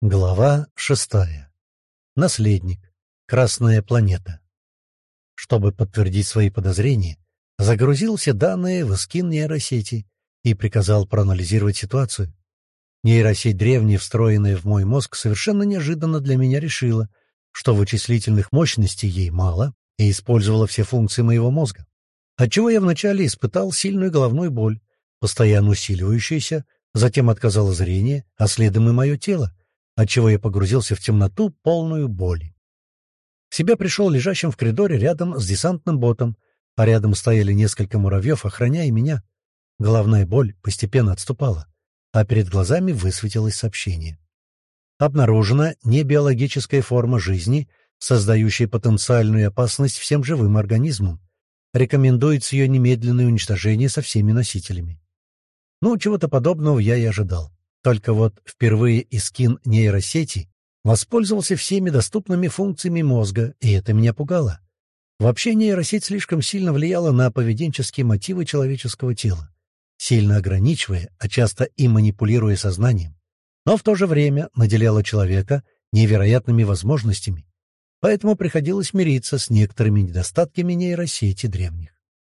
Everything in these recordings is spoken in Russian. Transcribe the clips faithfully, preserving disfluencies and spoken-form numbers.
Глава шестая. Наследник. Красная планета. Чтобы подтвердить свои подозрения, загрузил все данные в эскин нейросети и приказал проанализировать ситуацию. Нейросеть древняя, встроенная в мой мозг, совершенно неожиданно для меня решила, что вычислительных мощностей ей мало, и использовала все функции моего мозга, отчего я вначале испытал сильную головную боль, постоянно усиливающуюся, затем отказало зрение, а следом и мое тело, отчего я погрузился в темноту, полную боли. В себя пришел лежащим в коридоре рядом с десантным ботом, а рядом стояли несколько муравьев, охраняя меня. Головная боль постепенно отступала, а перед глазами высветилось сообщение. Обнаружена небиологическая форма жизни, создающая потенциальную опасность всем живым организмам. Рекомендуется ее немедленное уничтожение со всеми носителями. Ну, чего-то подобного я и ожидал. Только вот впервые эскин нейросети воспользовался всеми доступными функциями мозга, и это меня пугало. Вообще нейросеть слишком сильно влияла на поведенческие мотивы человеческого тела, сильно ограничивая, а часто и манипулируя сознанием, но в то же время наделяла человека невероятными возможностями, поэтому приходилось мириться с некоторыми недостатками нейросети древних.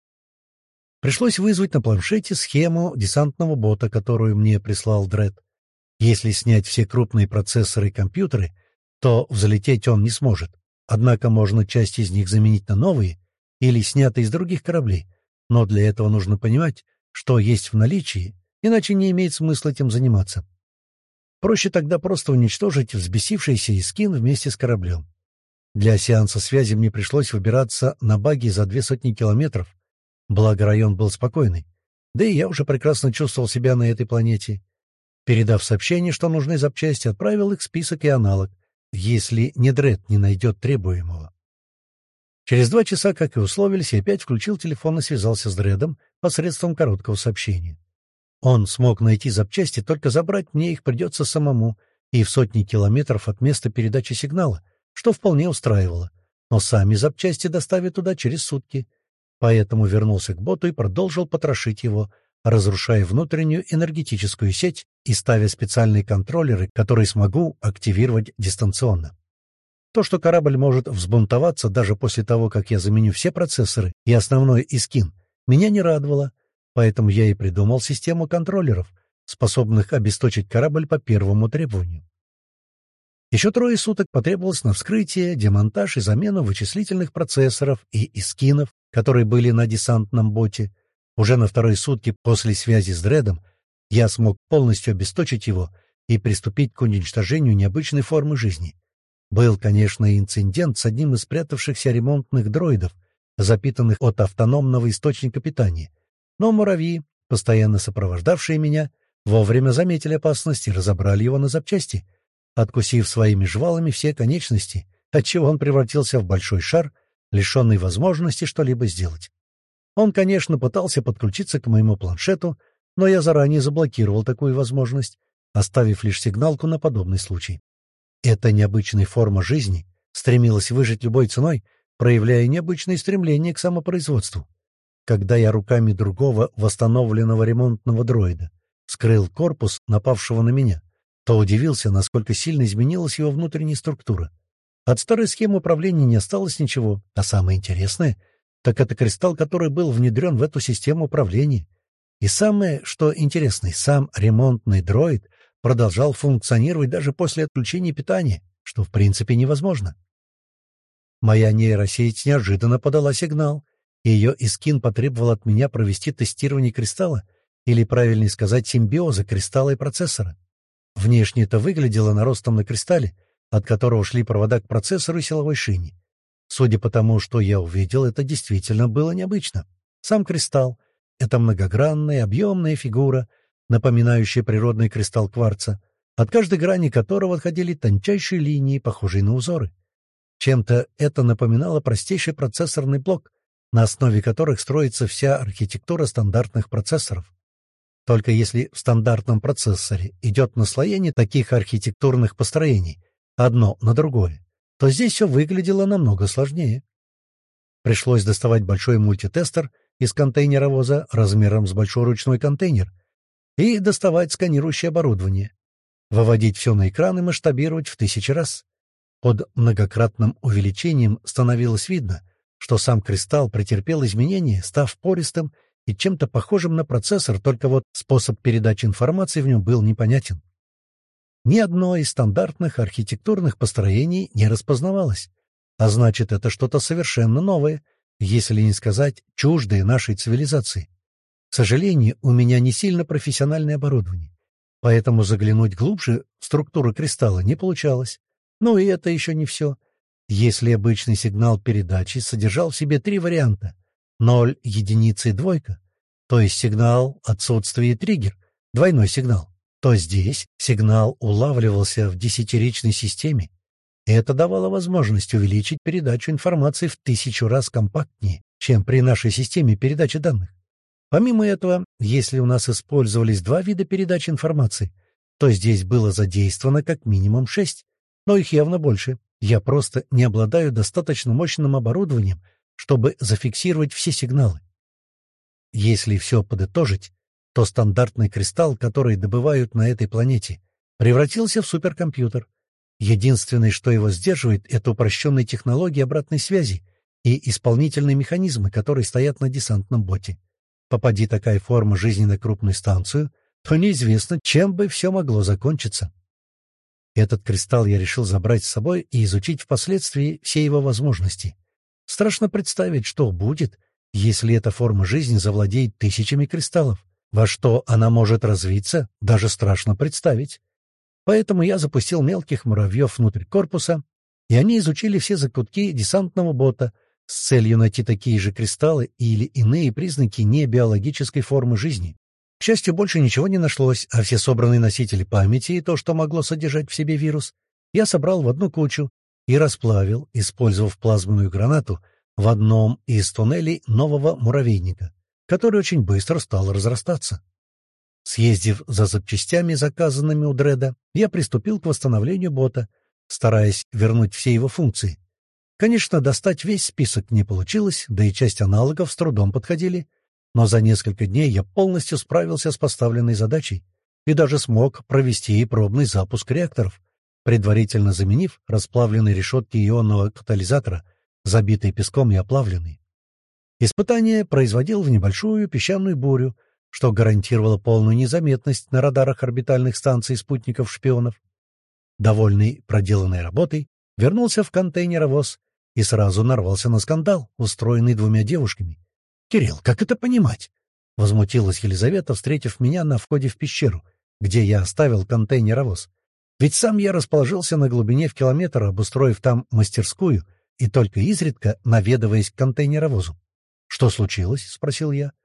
Пришлось вызвать на планшете схему десантного бота, которую мне прислал Дред. Если снять все крупные процессоры и компьютеры, то взлететь он не сможет. Однако можно часть из них заменить на новые или снятые из других кораблей. Но для этого нужно понимать, что есть в наличии, иначе не имеет смысла этим заниматься. Проще тогда просто уничтожить взбесившийся эскин вместе с кораблем. Для сеанса связи мне пришлось выбираться на багги за две сотни километров. Благо район был спокойный. Да и я уже прекрасно чувствовал себя на этой планете. Передав сообщение, что нужны запчасти, отправил их в список и аналог, если не Дред не найдет требуемого. Через два часа, как и условились, я опять включил телефон и связался с Дредом посредством короткого сообщения. Он смог найти запчасти, только забрать мне их придется самому и в сотни километров от места передачи сигнала, что вполне устраивало. Но сами запчасти доставят туда через сутки. Поэтому вернулся к боту и продолжил потрошить его, разрушая внутреннюю энергетическую сеть и ставя специальные контроллеры, которые смогу активировать дистанционно. То, что корабль может взбунтоваться даже после того, как я заменю все процессоры и основной эскин, меня не радовало, поэтому я и придумал систему контроллеров, способных обесточить корабль по первому требованию. Еще трое суток потребовалось на вскрытие, демонтаж и замену вычислительных процессоров и эскинов, которые были на десантном боте. Уже на вторые сутки после связи с Дредом я смог полностью обесточить его и приступить к уничтожению необычной формы жизни. Был, конечно, и инцидент с одним из спрятавшихся ремонтных дроидов, запитанных от автономного источника питания. Но муравьи, постоянно сопровождавшие меня, вовремя заметили опасность и разобрали его на запчасти, откусив своими жвалами все конечности, отчего он превратился в большой шар, лишенный возможности что-либо сделать. Он, конечно, пытался подключиться к моему планшету, но я заранее заблокировал такую возможность, оставив лишь сигналку на подобный случай. Эта необычная форма жизни стремилась выжить любой ценой, проявляя необычные стремления к самопроизводству. Когда я руками другого восстановленного ремонтного дроида вскрыл корпус напавшего на меня, то удивился, насколько сильно изменилась его внутренняя структура. От старой схемы управления не осталось ничего, а самое интересное — так это кристалл, который был внедрен в эту систему управления. И самое, что интересно, сам ремонтный дроид продолжал функционировать даже после отключения питания, что в принципе невозможно. Моя нейросеть неожиданно подала сигнал, и ее эскин потребовал от меня провести тестирование кристалла, или, правильнее сказать, симбиоза кристалла и процессора. Внешне это выглядело наростом на кристалле, от которого шли провода к процессору и силовой шине. Судя по тому, что я увидел, это действительно было необычно. Сам кристалл — это многогранная, объемная фигура, напоминающая природный кристалл кварца, от каждой грани которого отходили тончайшие линии, похожие на узоры. Чем-то это напоминало простейший процессорный блок, на основе которых строится вся архитектура стандартных процессоров. Только если в стандартном процессоре идет наслоение таких архитектурных построений, одно на другое, то здесь все выглядело намного сложнее. Пришлось доставать большой мультитестер из контейнеровоза размером с большой ручной контейнер и доставать сканирующее оборудование. выводить все на экран и масштабировать в тысячи раз. Под многократным увеличением становилось видно, что сам кристалл претерпел изменения, став пористым и чем-то похожим на процессор, только вот способ передачи информации в нем был непонятен. Ни одно из стандартных архитектурных построений не распознавалось, а значит, это что-то совершенно новое, если не сказать чуждое нашей цивилизации. К сожалению, у меня не сильно профессиональное оборудование, поэтому заглянуть глубже в структуру кристалла не получалось. Ну и это еще не все. Если обычный сигнал передачи содержал в себе три варианта — ноль, единица и двойка, то есть сигнал, отсутствие и триггер, двойной сигнал, то здесь сигнал улавливался в десятиричной системе. Это давало возможность увеличить передачу информации в тысячу раз компактнее, чем при нашей системе передачи данных. Помимо этого, если у нас использовались два вида передачи информации, то здесь было задействовано как минимум шесть, но их явно больше. Я просто не обладаю достаточно мощным оборудованием, чтобы зафиксировать все сигналы. Если все подытожить, то стандартный кристалл, который добывают на этой планете, превратился в суперкомпьютер. Единственное, что его сдерживает, это упрощенные технологии обратной связи и исполнительные механизмы, которые стоят на десантном боте. Попади такая форма жизни на крупную станцию, то неизвестно, чем бы все могло закончиться. Этот кристалл я решил забрать с собой и изучить впоследствии все его возможности. Страшно представить, что будет, если эта форма жизни завладеет тысячами кристаллов. Во что она может развиться, даже страшно представить. Поэтому я запустил мелких муравьев внутрь корпуса, и они изучили все закутки десантного бота с целью найти такие же кристаллы или иные признаки небиологической формы жизни. К счастью, больше ничего не нашлось, а все собранные носители памяти и то, что могло содержать в себе вирус, я собрал в одну кучу и расплавил, использовав плазменную гранату в одном из туннелей нового муравейника, который очень быстро стал разрастаться. Съездив за запчастями, заказанными у Дреда, я приступил к восстановлению бота, стараясь вернуть все его функции. Конечно, достать весь список не получилось, да и часть аналогов с трудом подходили, но за несколько дней я полностью справился с поставленной задачей и даже смог провести пробный запуск реакторов, предварительно заменив расплавленные решетки ионного катализатора, забитые песком и оплавленные. Испытание производил в небольшую песчаную бурю, что гарантировало полную незаметность на радарах орбитальных станций спутников-шпионов. Довольный проделанной работой, вернулся в контейнеровоз и сразу нарвался на скандал, устроенный двумя девушками. «Кирилл, как это понимать?» — возмутилась Елизавета, встретив меня на входе в пещеру, где я оставил контейнеровоз. «Ведь сам я расположился на глубине в километр, обустроив там мастерскую и только изредка наведываясь к контейнеровозу». «Что случилось?» — спросил я.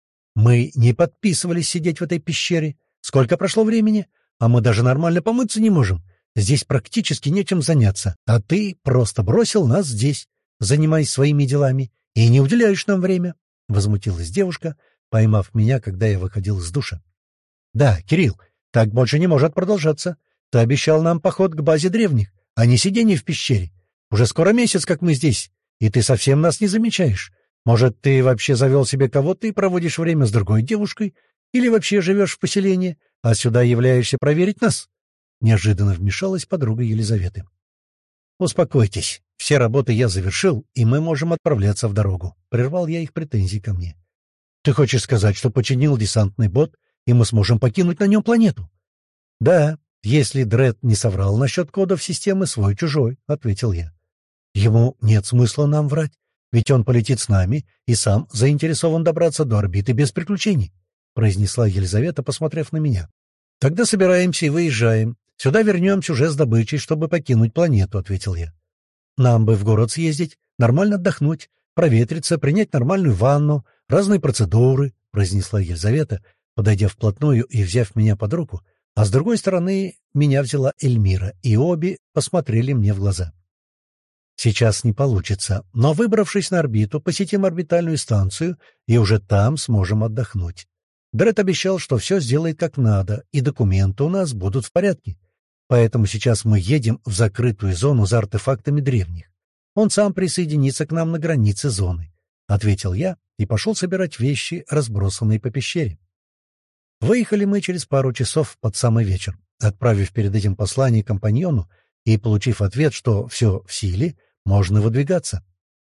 «Мы не подписывались сидеть в этой пещере. Сколько прошло времени? А мы даже нормально помыться не можем. Здесь практически нечем заняться, а ты просто бросил нас здесь, занимаясь своими делами, и не уделяешь нам время», — возмутилась девушка, поймав меня, когда я выходил из душа. «Да, Кирилл, так больше не может продолжаться. Ты обещал нам поход к базе древних, а не сидение в пещере. Уже скоро месяц, как мы здесь, и ты совсем нас не замечаешь. Может, ты вообще завел себе кого-то и проводишь время с другой девушкой, или вообще живешь в поселении, а сюда являешься проверить нас?» Неожиданно вмешалась подруга Елизаветы. «Успокойтесь, все работы я завершил, и мы можем отправляться в дорогу», — прервал я их претензии ко мне. «Ты хочешь сказать, что починил десантный бот, и мы сможем покинуть на нем планету?» «Да, если Дред не соврал насчет кодов системы свой-чужой», — ответил я. «Ему нет смысла нам врать, ведь он полетит с нами и сам заинтересован добраться до орбиты без приключений», — произнесла Елизавета, посмотрев на меня. «Тогда собираемся и выезжаем. Сюда вернемся уже с добычей, чтобы покинуть планету», — ответил я. «Нам бы в город съездить, нормально отдохнуть, проветриться, принять нормальную ванну, разные процедуры», — произнесла Елизавета, подойдя вплотную и взяв меня под руку, а с другой стороны меня взяла Эльмира, и обе посмотрели мне в глаза. «Сейчас не получится, но, выбравшись на орбиту, посетим орбитальную станцию и уже там сможем отдохнуть. Дред обещал, что все сделает как надо, и документы у нас будут в порядке. Поэтому сейчас мы едем в закрытую зону за артефактами древних. Он сам присоединится к нам на границе зоны», — ответил я и пошел собирать вещи, разбросанные по пещере. Выехали мы через пару часов под самый вечер. отправив перед этим послание компаньону и получив ответ, что все в силе, можно выдвигаться.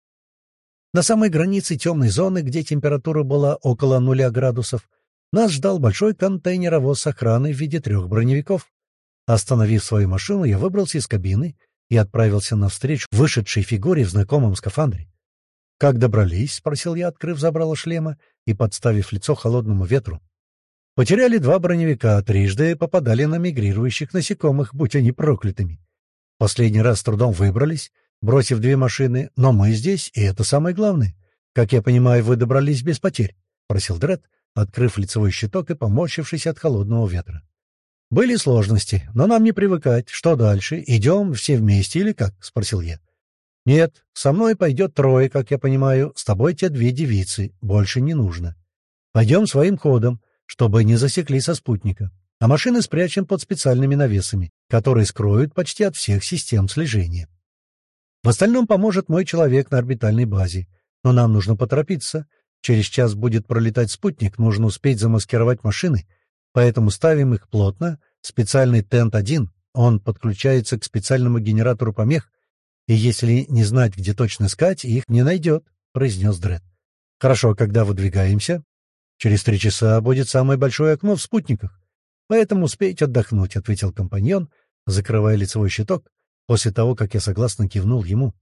На самой границе темной зоны, где температура была около нуля градусов, нас ждал большой контейнеровоз с охраной в виде трех броневиков. Остановив свою машину, я выбрался из кабины и отправился навстречу вышедшей фигуре в знакомом скафандре. «Как добрались?» — спросил я, открыв забрало шлема и подставив лицо холодному ветру. «Потеряли два броневика, трижды попадали на мигрирующих насекомых, будь они проклятыми. Последний раз с трудом выбрались, бросив две машины, но мы здесь, и это самое главное. Как я понимаю, вы добрались без потерь?» — спросил Дред, открыв лицевой щиток и поморщившись от холодного ветра. «Были сложности, но нам не привыкать. Что дальше? Идем все вместе или как?» — спросил я. «Нет, со мной пойдет трое, как я понимаю, с тобой те две девицы, больше не нужно. Пойдем своим ходом, чтобы не засекли со спутника, а машины спрячем под специальными навесами, которые скроют почти от всех систем слежения. В остальном поможет мой человек на орбитальной базе, но нам нужно поторопиться. Через час будет пролетать спутник, нужно успеть замаскировать машины, поэтому ставим их плотно. Специальный тент один, он подключается к специальному генератору помех, и если не знать, где точно искать, их не найдет», — произнес Дред. «Хорошо, когда выдвигаемся?» «Через три часа будет самое большое окно в спутниках, поэтому успейте отдохнуть», — ответил компаньон, закрывая лицевой щиток, после того, как я согласно кивнул ему.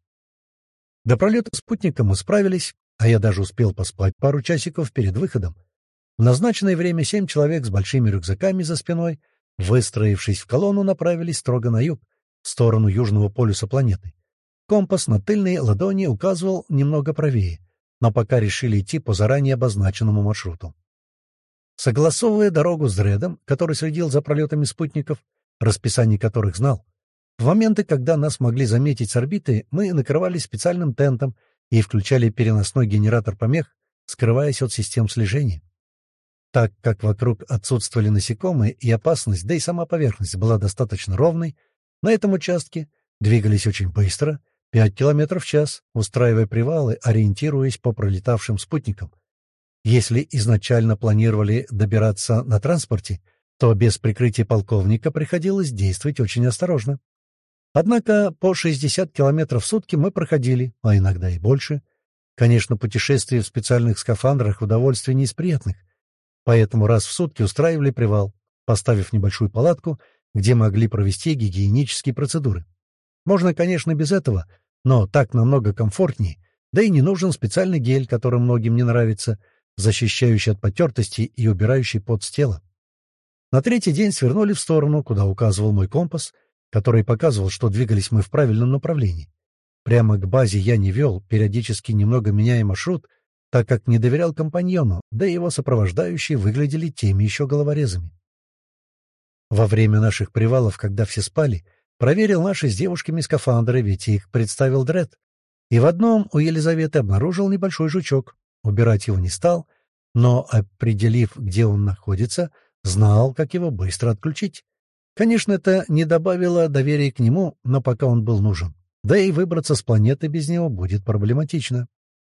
До пролета спутника мы справились, а я даже успел поспать пару часиков перед выходом. В назначенное время семь человек с большими рюкзаками за спиной, выстроившись в колонну, направились строго на юг, в сторону южного полюса планеты. Компас на тыльной ладони указывал немного правее, но пока решили идти по заранее обозначенному маршруту. Согласовывая дорогу с Дредом, который следил за пролетами спутников, расписание которых знал, в моменты, когда нас могли заметить с орбиты, мы накрывались специальным тентом и включали переносной генератор помех, скрываясь от систем слежения. Так как вокруг отсутствовали насекомые и опасность, да и сама поверхность была достаточно ровной, на этом участке двигались очень быстро, пять километров в час, устраивая привалы, ориентируясь по пролетавшим спутникам. Если изначально планировали добираться на транспорте, то без прикрытия полковника приходилось действовать очень осторожно. Однако по шестьдесят километров в сутки мы проходили, а иногда и больше. Конечно, путешествие в специальных скафандрах — удовольствие не из приятных, поэтому раз в сутки устраивали привал, поставив небольшую палатку, где могли провести гигиенические процедуры. Можно, конечно, без этого, но так намного комфортнее, да и не нужен специальный гель, который многим не нравится, защищающий от потертости и убирающий пот с тела. На третий день свернули в сторону, куда указывал мой компас, который показывал, что двигались мы в правильном направлении. Прямо к базе я не вел, периодически немного меняя маршрут, так как не доверял компаньону, да и его сопровождающие выглядели теми еще головорезами. Во время наших привалов, когда все спали, проверил наши с девушками скафандры, ведь их представил Дред. И в одном у Елизаветы обнаружил небольшой жучок. Убирать его не стал, но, определив, где он находится, знал, как его быстро отключить. Конечно, это не добавило доверия к нему, но пока он был нужен. Да и выбраться с планеты без него будет проблематично.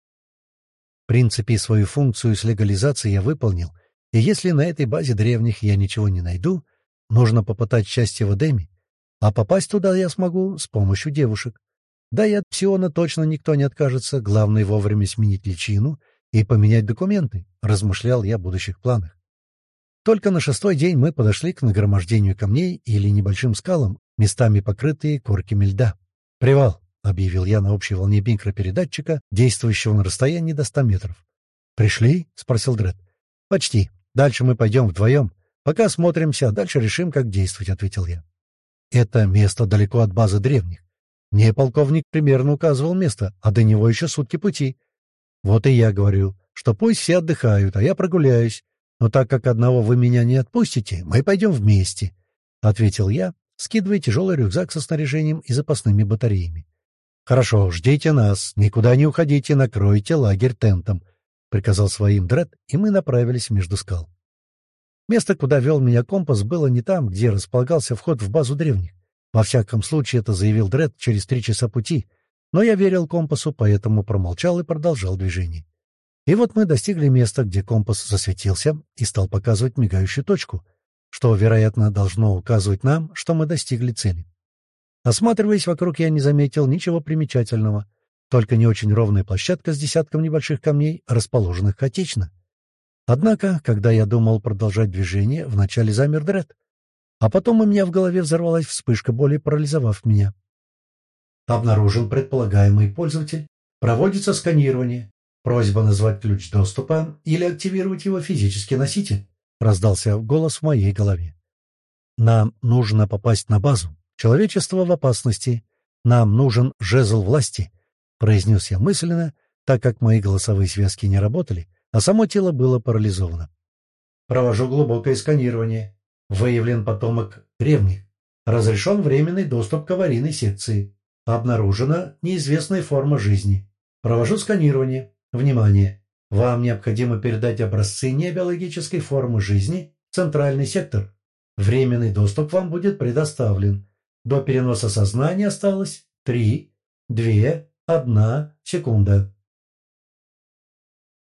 В принципе, свою функцию с легализацией я выполнил, и если на этой базе древних я ничего не найду, нужно попытать счастье в Эдеме, а попасть туда я смогу с помощью девушек. Да и от псиона точно никто не откажется, главное вовремя сменить личину и поменять документы, размышлял я о будущих планах. Только на шестой день мы подошли к нагромождению камней или небольшим скалам, местами покрытые корками льда. «Привал», — объявил я на общей волне микропередатчика, действующего на расстоянии до ста метров. «Пришли?» — спросил Дред. «Почти. Дальше мы пойдем вдвоем. Пока смотримся, а дальше решим, как действовать», — ответил я. «Это место далеко от базы древних. Мне полковник примерно указывал место, а до него еще сутки пути. Вот и я говорю, что пусть все отдыхают, а я прогуляюсь. Но так как одного вы меня не отпустите, мы пойдем вместе», — ответил я, скидывая тяжелый рюкзак со снаряжением и запасными батареями. «Хорошо, ждите нас, никуда не уходите, накройте лагерь тентом», — приказал своим Дред, и мы направились между скал. Место, куда вел меня компас, было не там, где располагался вход в базу древних. Во всяком случае, это заявил Дред через три часа пути, но я верил компасу, поэтому промолчал и продолжал движение. И вот мы достигли места, где компас засветился и стал показывать мигающую точку. что, вероятно, должно указывать нам, что мы достигли цели. Осматриваясь вокруг, я не заметил ничего примечательного, только не очень ровная площадка с десятком небольших камней, расположенных хаотично. Однако, когда я думал продолжать движение, вначале замер Дред, а потом у меня в голове взорвалась вспышка боли, парализовав меня. Обнаружен предполагаемый пользователь. Проводится сканирование. Просьба назвать ключ доступа или активировать его физический носитель. Раздался голос в моей голове. Нам нужно попасть на базу. Человечество в опасности. Нам нужен жезл власти, произнес я мысленно, так как мои голосовые связки не работали, а само тело было парализовано. Провожу глубокое сканирование. Выявлен потомок древних. Разрешен временный доступ к аварийной секции. Обнаружена неизвестная форма жизни. Провожу сканирование. Внимание! Вам необходимо передать образцы небиологической формы жизни в центральный сектор. Временный доступ вам будет предоставлен. До переноса сознания осталось три, две, одна секунда.